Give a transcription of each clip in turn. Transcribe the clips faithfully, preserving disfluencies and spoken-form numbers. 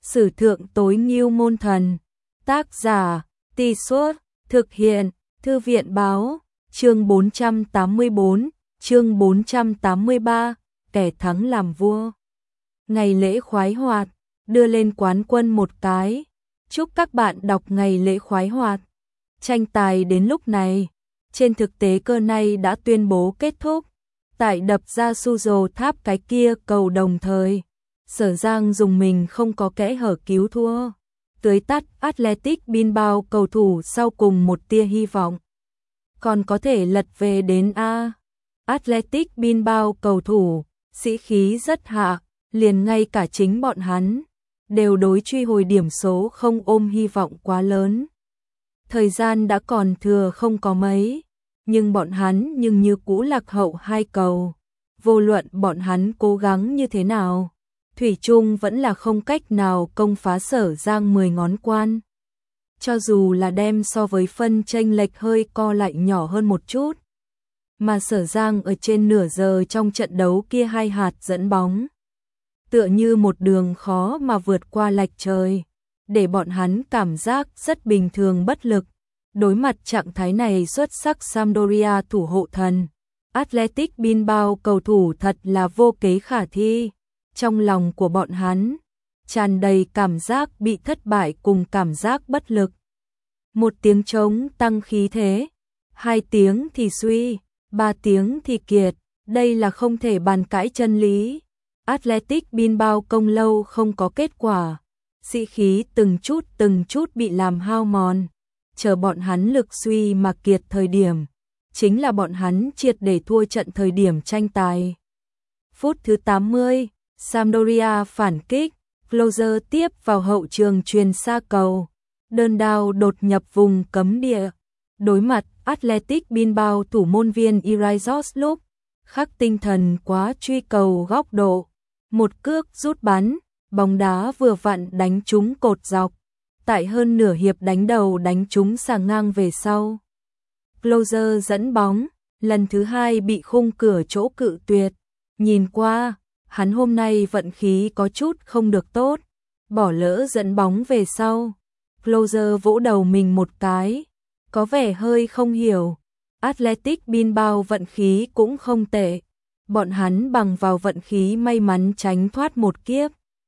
Sử thượng tối ngưu môn thần. Tác giả, Tì Suốt, thực hiện, Thư viện báo, chương bốn trăm tám mươi tư, chương bốn trăm tám mươi ba, kẻ thắng làm vua. Ngày lễ khoái hoạt, đưa lên quán quân một cái. Chúc các bạn đọc ngày lễ khoái hoạt. Tranh tài đến lúc này, trên thực tế cơ này đã tuyên bố kết thúc. Tại đập ra Suzo tháp cái kia cầu đồng thời, Sở Giang dùng mình không có kẽ hở cứu thua. Tưới tắt Athletic Bilbao cầu thủ sau cùng một tia hy vọng. Còn có thể lật về đến A. Athletic Bilbao cầu thủ, sĩ khí rất hạ, liền ngay cả chính bọn hắn đều đối truy hồi điểm số không ôm hy vọng quá lớn. Thời gian đã còn thừa không có mấy, nhưng bọn hắn nhưng như cũ lạc hậu hai cầu. Vô luận bọn hắn cố gắng như thế nào, thủy chung vẫn là không cách nào công phá Sở Giang mười ngón quan. Cho dù là đem so với phân chênh lệch hơi co lại nhỏ hơn một chút, mà Sở Giang ở trên nửa giờ trong trận đấu kia hai hạt dẫn bóng, tựa như một đường khó mà vượt qua lệch trời, để bọn hắn cảm giác rất bình thường bất lực. Đối mặt trạng thái này xuất sắc Sampdoria thủ hộ thần, Athletic Bilbao cầu thủ thật là vô kế khả thi. Trong lòng của bọn hắn tràn đầy cảm giác bị thất bại cùng cảm giác bất lực. Một tiếng trống tăng khí thế, hai tiếng thì suy, ba tiếng thì kiệt, đây là không thể bàn cãi chân lý. Athletic Bilbao công lâu không có kết quả, sĩ khí từng chút từng chút bị làm hao mòn. Chờ bọn hắn lực suy mà kiệt thời điểm, chính là bọn hắn triệt để thua trận thời điểm tranh tài. Phút thứ tám mươi, Sampdoria phản kích, Closer tiếp vào hậu trường truyền xa cầu, đơn đao đột nhập vùng cấm địa. Đối mặt Athletic Bilbao thủ môn viên Irazos lúc khắc tinh thần quá truy cầu góc độ, một cước rút bắn, bóng đá vừa vặn đánh trúng cột dọc. Tại hơn nửa hiệp đánh đầu đánh trúng sàng ngang về sau. Closer dẫn bóng, lần thứ hai bị khung cửa chỗ cự tuyệt. Nhìn qua, hắn hôm nay vận khí có chút không được tốt, bỏ lỡ dẫn bóng về sau. Closer vỗ đầu mình một cái, có vẻ hơi không hiểu. Athletic Bilbao vận khí cũng không tệ, bọn hắn bằng vào vận khí may mắn tránh thoát một kiếp.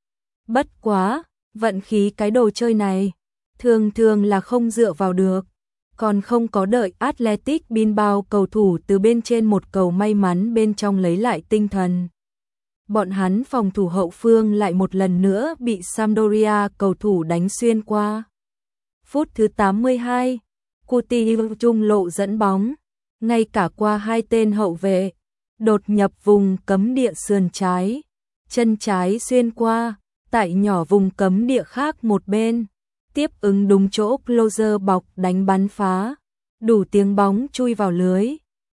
Bất quá, vận khí cái đồ chơi này, thường thường là không dựa vào được, còn không có đợi Athletic Bilbao cầu thủ từ bên trên một cầu may mắn bên trong lấy lại tinh thần. Bọn hắn phòng thủ hậu phương lại một lần nữa bị Sampdoria cầu thủ đánh xuyên qua. Phút thứ tám mươi hai, Coutinho trung lộ dẫn bóng, ngay cả qua hai tên hậu vệ, đột nhập vùng cấm địa sườn trái, chân trái xuyên qua. Tại nhỏ vùng cấm địa khác một bên, tiếp ứng đúng chỗ Closer bọc đánh bắn phá, đủ tiếng bóng chui vào lưới.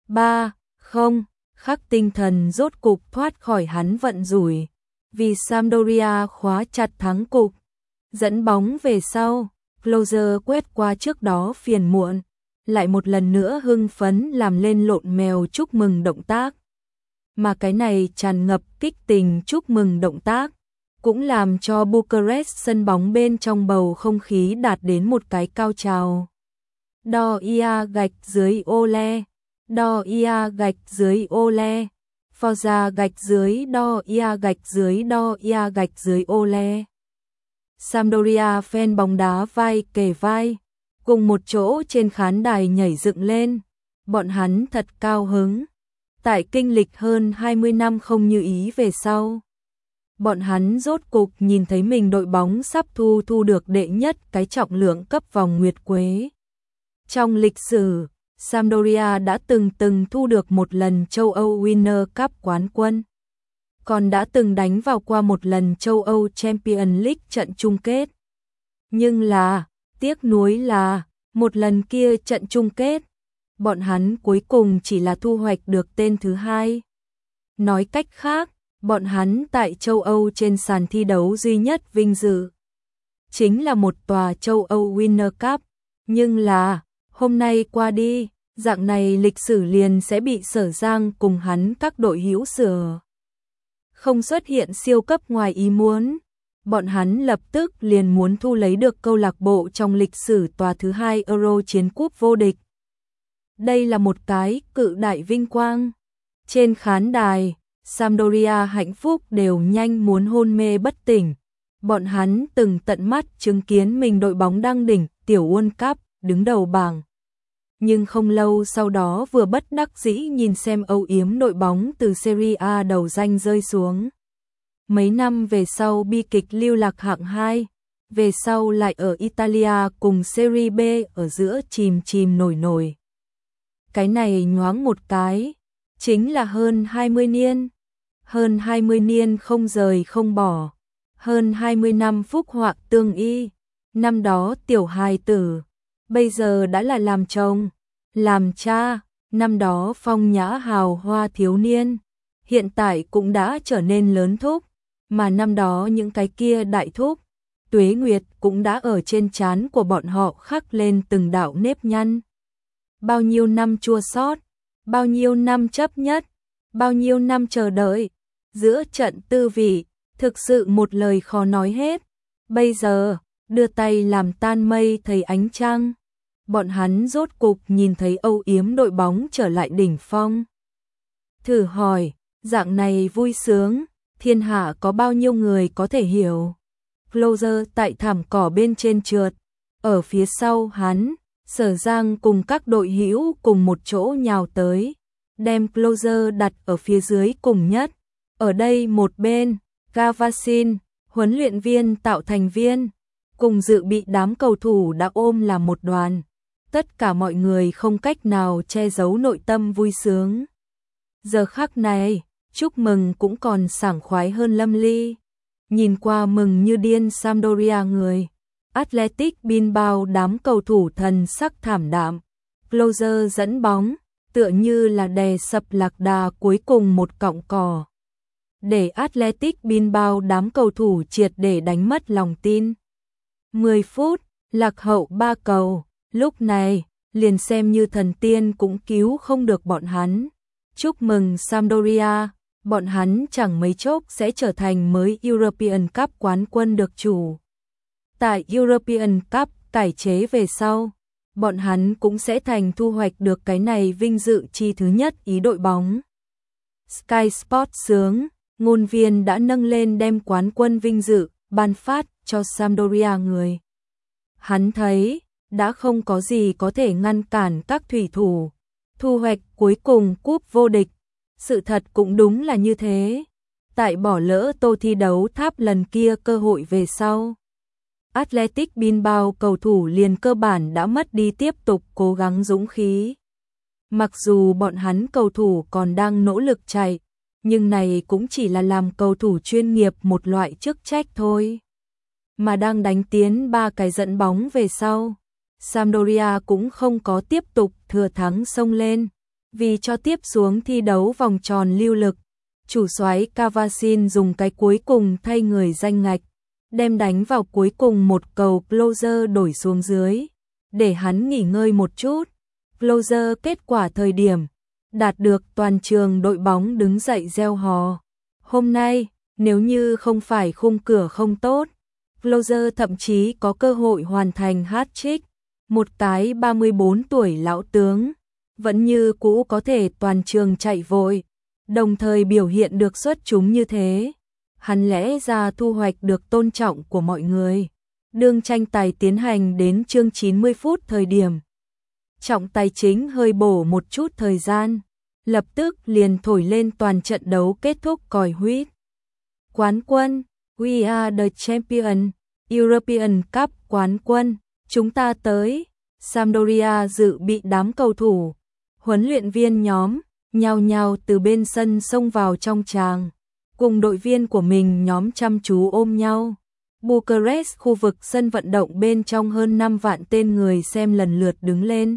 ba không, khắc tinh thần rốt cục thoát khỏi hắn vận rủi, vì Sampdoria khóa chặt thắng cục. Dẫn bóng về sau, Closer quét qua trước đó phiền muộn, lại một lần nữa hưng phấn làm lên lộn mèo chúc mừng động tác. Mà cái này tràn ngập kích tình chúc mừng động tác cũng làm cho Bucharest sân bóng bên trong bầu không khí đạt đến một cái cao trào. Đo ia gạch dưới ole, đo ia gạch dưới ole, Forza gạch dưới đo ia gạch dưới đo ia gạch dưới ole. Sampdoria fan bóng đá vai kề vai, cùng một chỗ trên khán đài nhảy dựng lên, bọn hắn thật cao hứng. Tại kinh lịch hơn hai mươi năm không như ý về sau, bọn hắn rốt cục nhìn thấy mình đội bóng sắp thu thu được đệ nhất cái trọng lượng cấp vòng nguyệt quế. Trong lịch sử, Sampdoria đã từng từng thu được một lần châu Âu Winner Cup quán quân, còn đã từng đánh vào qua một lần châu Âu Champions League trận chung kết. Nhưng là, tiếc nuối là, một lần kia trận chung kết, bọn hắn cuối cùng chỉ là thu hoạch được tên thứ hai. Nói cách khác, bọn hắn tại châu Âu trên sàn thi đấu duy nhất vinh dự chính là một tòa châu Âu Winner Cup, nhưng là hôm nay qua đi, dạng này lịch sử liền sẽ bị Sở Giang cùng hắn các đội hữu sửa. Không xuất hiện siêu cấp ngoài ý muốn, bọn hắn lập tức liền muốn thu lấy được câu lạc bộ trong lịch sử tòa thứ hai Euro chiến cúp vô địch. Đây là một cái cự đại vinh quang. Trên khán đài, Sampdoria hạnh phúc đều nhanh muốn hôn mê bất tỉnh. Bọn hắn từng tận mắt chứng kiến mình đội bóng đăng đỉnh tiểu World Cup, đứng đầu bảng. Nhưng không lâu sau đó vừa bất đắc dĩ nhìn xem âu yếm đội bóng từ Serie A đầu danh rơi xuống. Mấy năm về sau bi kịch lưu lạc hạng hai, về sau lại ở Italia cùng Serie B ở giữa chìm chìm nổi nổi. Cái này nhoáng một cái, chính là hơn hai mươi niên. Hơn hai mươi niên không rời không bỏ. Hơn hai mươi năm phúc họa tương y. Năm đó tiểu hài tử, bây giờ đã là làm chồng, làm cha. Năm đó phong nhã hào hoa thiếu niên, hiện tại cũng đã trở nên lớn thúc. Mà năm đó những cái kia đại thúc, tuế nguyệt cũng đã ở trên trán của bọn họ khắc lên từng đạo nếp nhăn. Bao nhiêu năm chua xót, bao nhiêu năm chấp nhất, bao nhiêu năm chờ đợi, giữa trận tư vị, thực sự một lời khó nói hết. Bây giờ, đưa tay làm tan mây thấy ánh trăng. Bọn hắn rốt cục nhìn thấy âu yếm đội bóng trở lại đỉnh phong. Thử hỏi, dạng này vui sướng, thiên hạ có bao nhiêu người có thể hiểu. Closer tại thảm cỏ bên trên trượt, ở phía sau hắn, Sở Giang cùng các đội hữu cùng một chỗ nhào tới, đem Closer đặt ở phía dưới cùng nhất. Ở đây một bên, Gavasin, huấn luyện viên tạo thành viên, cùng dự bị đám cầu thủ đã ôm là một đoàn. Tất cả mọi người không cách nào che giấu nội tâm vui sướng. Giờ khắc này, chúc mừng cũng còn sảng khoái hơn lâm ly. Nhìn qua mừng như điên Sampdoria người. Athletic Bilbao đám cầu thủ thần sắc thảm đạm. Closer dẫn bóng, tựa như là đè sập lạc đà cuối cùng một cọng cỏ. Để Athletic Bilbao đám cầu thủ triệt để đánh mất lòng tin. mười phút, lạc hậu ba cầu, lúc này, liền xem như thần tiên cũng cứu không được bọn hắn. Chúc mừng Sampdoria, bọn hắn chẳng mấy chốc sẽ trở thành mới European Cup quán quân được chủ. Tại European Cup cải chế về sau, bọn hắn cũng sẽ thành thu hoạch được cái này vinh dự chi thứ nhất ý đội bóng. Sky Sports sướng, ngôn viên đã nâng lên đem quán quân vinh dự, ban phát cho Sampdoria người. Hắn thấy, đã không có gì có thể ngăn cản các thủy thủ. Thu hoạch cuối cùng cúp vô địch. Sự thật cũng đúng là như thế. Tại bỏ lỡ tô thi đấu tháp lần kia cơ hội về sau, Athletic Bilbao cầu thủ liền cơ bản đã mất đi tiếp tục cố gắng dũng khí. Mặc dù bọn hắn cầu thủ còn đang nỗ lực chạy, nhưng này cũng chỉ là làm cầu thủ chuyên nghiệp một loại chức trách thôi. Mà đang đánh tiến ba cái dẫn bóng về sau, Sampdoria cũng không có tiếp tục thừa thắng xông lên, vì cho tiếp xuống thi đấu vòng tròn lưu lực. Chủ soái Cavasin dùng cái cuối cùng thay người danh ngạch, đem đánh vào cuối cùng một cầu Closer đổi xuống dưới, để hắn nghỉ ngơi một chút. Closer kết quả thời điểm, đạt được toàn trường đội bóng đứng dậy reo hò. Hôm nay, nếu như không phải khung cửa không tốt, Closer thậm chí có cơ hội hoàn thành hat-trick. Một cái ba mươi bốn tuổi lão tướng, vẫn như cũ có thể toàn trường chạy vội, đồng thời biểu hiện được xuất chúng như thế. Hắn lẽ ra thu hoạch được tôn trọng của mọi người. Đương tranh tài tiến hành đến chương chín mươi phút thời điểm, trọng tài chính hơi bổ một chút thời gian, lập tức liền thổi lên toàn trận đấu kết thúc còi huýt. Quán quân, we are the champion, European Cup quán quân, chúng ta tới. Sampdoria dự bị đám cầu thủ, huấn luyện viên nhóm, nhao nhao từ bên sân xông vào trong tràng, cùng đội viên của mình nhóm chăm chú ôm nhau. Bucharest khu vực sân vận động bên trong hơn năm vạn tên người xem lần lượt đứng lên.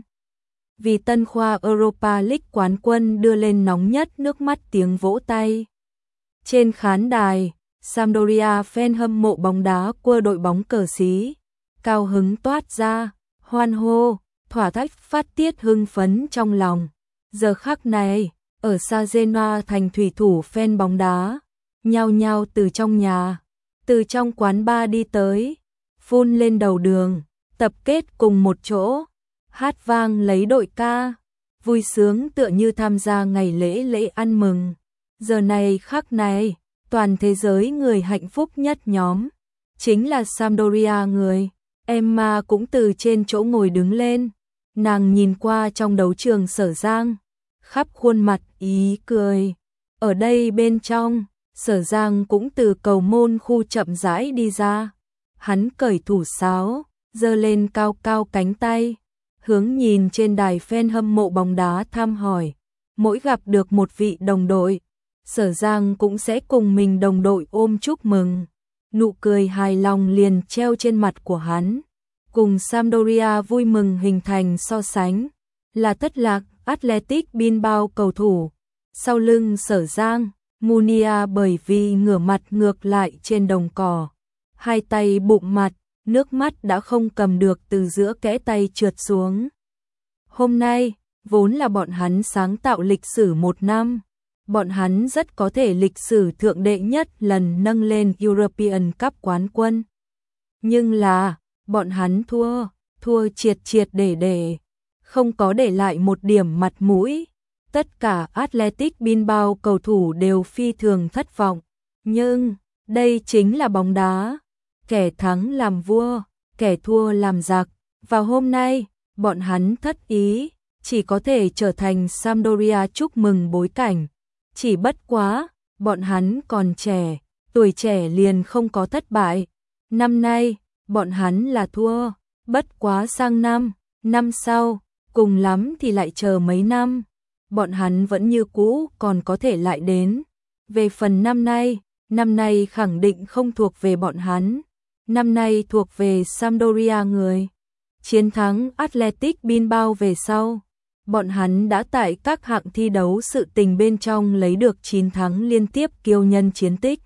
Vì tân khoa Europa League quán quân đưa lên nóng nhất nước mắt tiếng vỗ tay. Trên khán đài, Sampdoria fan hâm mộ bóng đá của đội bóng cờ xí, cao hứng toát ra, hoan hô, thỏa thích phát tiết hưng phấn trong lòng. Giờ khắc này, ở Sa Genoa thành thủy thủ fan bóng đá, nhao nhao từ trong nhà, từ trong quán bar đi tới, phun lên đầu đường, tập kết cùng một chỗ, hát vang lấy đội ca, vui sướng tựa như tham gia ngày lễ lễ ăn mừng. Giờ này khắc này, toàn thế giới người hạnh phúc nhất nhóm, chính là Sampdoria người. Emma cũng từ trên chỗ ngồi đứng lên, nàng nhìn qua trong đấu trường Sở Giang, khắp khuôn mặt ý cười. Ở đây bên trong, Sở Giang cũng từ cầu môn khu chậm rãi đi ra. Hắn cởi thủ sáo, giơ lên cao cao cánh tay, hướng nhìn trên đài fan hâm mộ bóng đá thăm hỏi. Mỗi gặp được một vị đồng đội, Sở Giang cũng sẽ cùng mình đồng đội ôm chúc mừng. Nụ cười hài lòng liền treo trên mặt của hắn. Cùng Sampdoria vui mừng hình thành so sánh, là thất lạc Athletic Bilbao cầu thủ. Sau lưng Sở Giang, Munia bởi vì ngửa mặt ngược lại trên đồng cỏ, hai tay bụng mặt, nước mắt đã không cầm được từ giữa kẽ tay trượt xuống. Hôm nay, vốn là bọn hắn sáng tạo lịch sử một năm, bọn hắn rất có thể lịch sử thượng đệ nhất lần nâng lên European Cup quán quân. Nhưng là, bọn hắn thua, thua triệt triệt để để, không có để lại một điểm mặt mũi. Tất cả Athletic Bilbao cầu thủ đều phi thường thất vọng. Nhưng, đây chính là bóng đá. Kẻ thắng làm vua, kẻ thua làm giặc. Vào hôm nay, bọn hắn thất ý, chỉ có thể trở thành Sampdoria chúc mừng bối cảnh. Chỉ bất quá, bọn hắn còn trẻ, tuổi trẻ liền không có thất bại. Năm nay, bọn hắn là thua, bất quá sang năm, năm sau, cùng lắm thì lại chờ mấy năm. Bọn hắn vẫn như cũ còn có thể lại đến. Về phần năm nay, năm nay khẳng định không thuộc về bọn hắn. Năm nay thuộc về Sampdoria người. Chiến thắng Athletic Bilbao về sau, bọn hắn đã tại các hạng thi đấu sự tình bên trong lấy được chín thắng liên tiếp kiêu nhân chiến tích.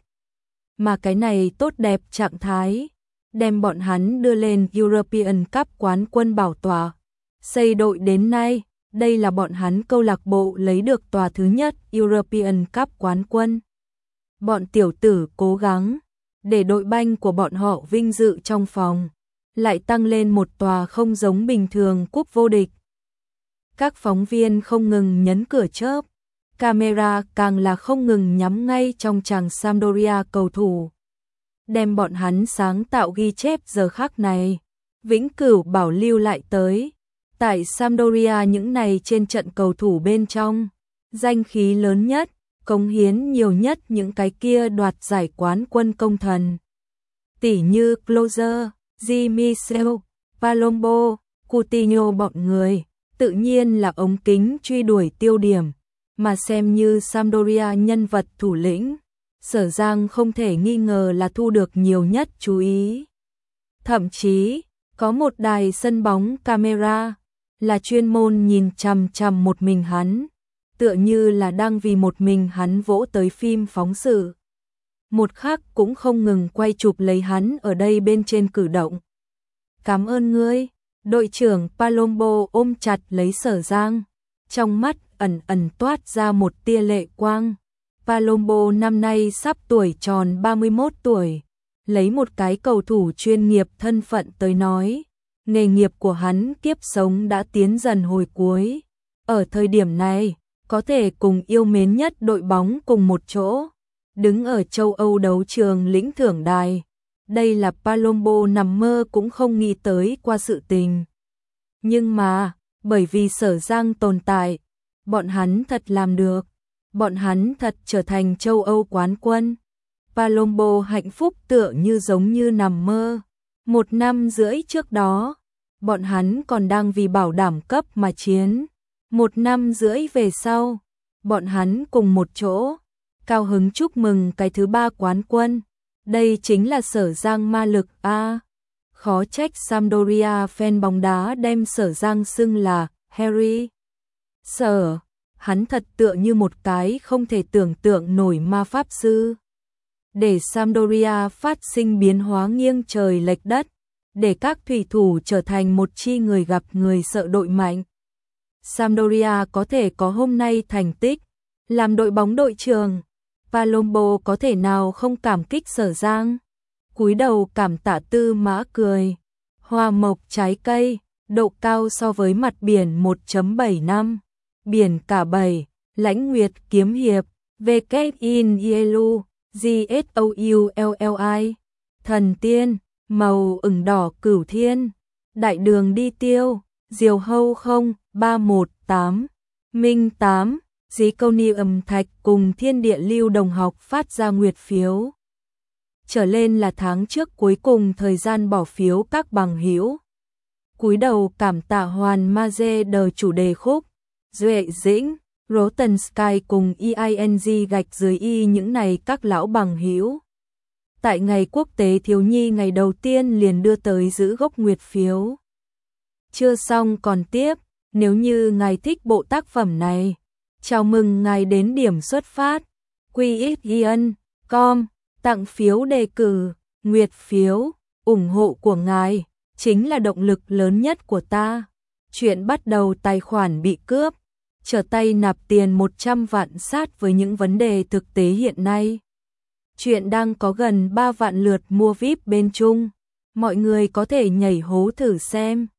Mà cái này tốt đẹp trạng thái, đem bọn hắn đưa lên European Cup quán quân bảo tòa. Xây đội đến nay, đây là bọn hắn câu lạc bộ lấy được tòa thứ nhất European Cup quán quân. Bọn tiểu tử cố gắng, để đội banh của bọn họ vinh dự trong phòng, lại tăng lên một tòa không giống bình thường cúp vô địch. Các phóng viên không ngừng nhấn cửa chớp, camera càng là không ngừng nhắm ngay trong chàng Sampdoria cầu thủ. Đem bọn hắn sáng tạo ghi chép giờ khắc này, vĩnh cửu bảo lưu lại tới. Tại Sampdoria những này trên trận cầu thủ bên trong, danh khí lớn nhất, cống hiến nhiều nhất những cái kia đoạt giải quán quân công thần. Tỷ như Closer, Di Michel, Palombo, Coutinho bọn người, tự nhiên là ống kính truy đuổi tiêu điểm, mà xem như Sampdoria nhân vật thủ lĩnh, Sở Giang không thể nghi ngờ là thu được nhiều nhất chú ý. Thậm chí, có một đài sân bóng camera, là chuyên môn nhìn chằm chằm một mình hắn, tựa như là đang vì một mình hắn vỗ tới phim phóng sự. Một khắc cũng không ngừng quay chụp lấy hắn ở đây bên trên cử động. Cảm ơn ngươi, đội trưởng Palombo ôm chặt lấy Sở Giang, trong mắt ẩn ẩn toát ra một tia lệ quang. Palombo năm nay sắp tuổi tròn ba mươi mốt tuổi, lấy một cái cầu thủ chuyên nghiệp thân phận tới nói, nghề nghiệp của hắn kiếp sống đã tiến dần hồi cuối. Ở thời điểm này, có thể cùng yêu mến nhất đội bóng cùng một chỗ, đứng ở châu Âu đấu trường lĩnh thưởng đài. Đây là Palombo nằm mơ cũng không nghĩ tới qua sự tình. Nhưng mà, bởi vì Sở Giang tồn tại, bọn hắn thật làm được. Bọn hắn thật trở thành châu Âu quán quân. Palombo hạnh phúc tựa như giống như nằm mơ. Một năm rưỡi trước đó, bọn hắn còn đang vì bảo đảm cấp mà chiến. Một năm rưỡi về sau, bọn hắn cùng một chỗ, cao hứng chúc mừng cái thứ ba quán quân. Đây chính là Sở Giang ma lực a. À, khó trách Sampdoria fan bóng đá đem Sở Giang xưng là Harry. Sở, hắn thật tựa như một cái không thể tưởng tượng nổi ma pháp sư. Để Sampdoria phát sinh biến hóa nghiêng trời lệch đất, để các thủy thủ trở thành một chi người gặp người sợ đội mạnh. Sampdoria có thể có hôm nay thành tích, làm đội bóng đội trường, Palombo có thể nào không cảm kích Sở Giang. Cúi đầu cảm tạ Tư Mã cười. Hoa mộc trái cây, độ cao so với mặt biển một phẩy bảy năm. Biển cả bảy, Lãnh Nguyệt kiếm hiệp, V K in Yelu, G S O U L L I. Thần tiên, màu ửng đỏ Cửu Thiên. Đại đường đi tiêu, Diều Hâu không, ba một tám. Minh tám, Dí Câu Ni Ẩm Thạch cùng Thiên Địa Lưu đồng học phát ra nguyệt phiếu. Trở lên là tháng trước cuối cùng thời gian bỏ phiếu các bằng hữu. Cúi đầu cảm tạ Hoàn Ma Dê đời chủ đề khúc, Duệ Dĩnh, Rotten Sky cùng E I N G gạch dưới y những này các lão bằng hữu. Tại ngày quốc tế thiếu nhi ngày đầu tiên liền đưa tới giữ gốc nguyệt phiếu. Chưa xong còn tiếp, nếu như ngài thích bộ tác phẩm này, chào mừng ngài đến điểm xuất phát, Q X I N com, tặng phiếu đề cử, nguyệt phiếu, ủng hộ của ngài, chính là động lực lớn nhất của ta. Chuyện bắt đầu tài khoản bị cướp, trở tay nạp tiền một trăm vạn sát với những vấn đề thực tế hiện nay. Chuyện đang có gần ba vạn lượt mua vi ai pi bên Trung, mọi người có thể nhảy hố thử xem.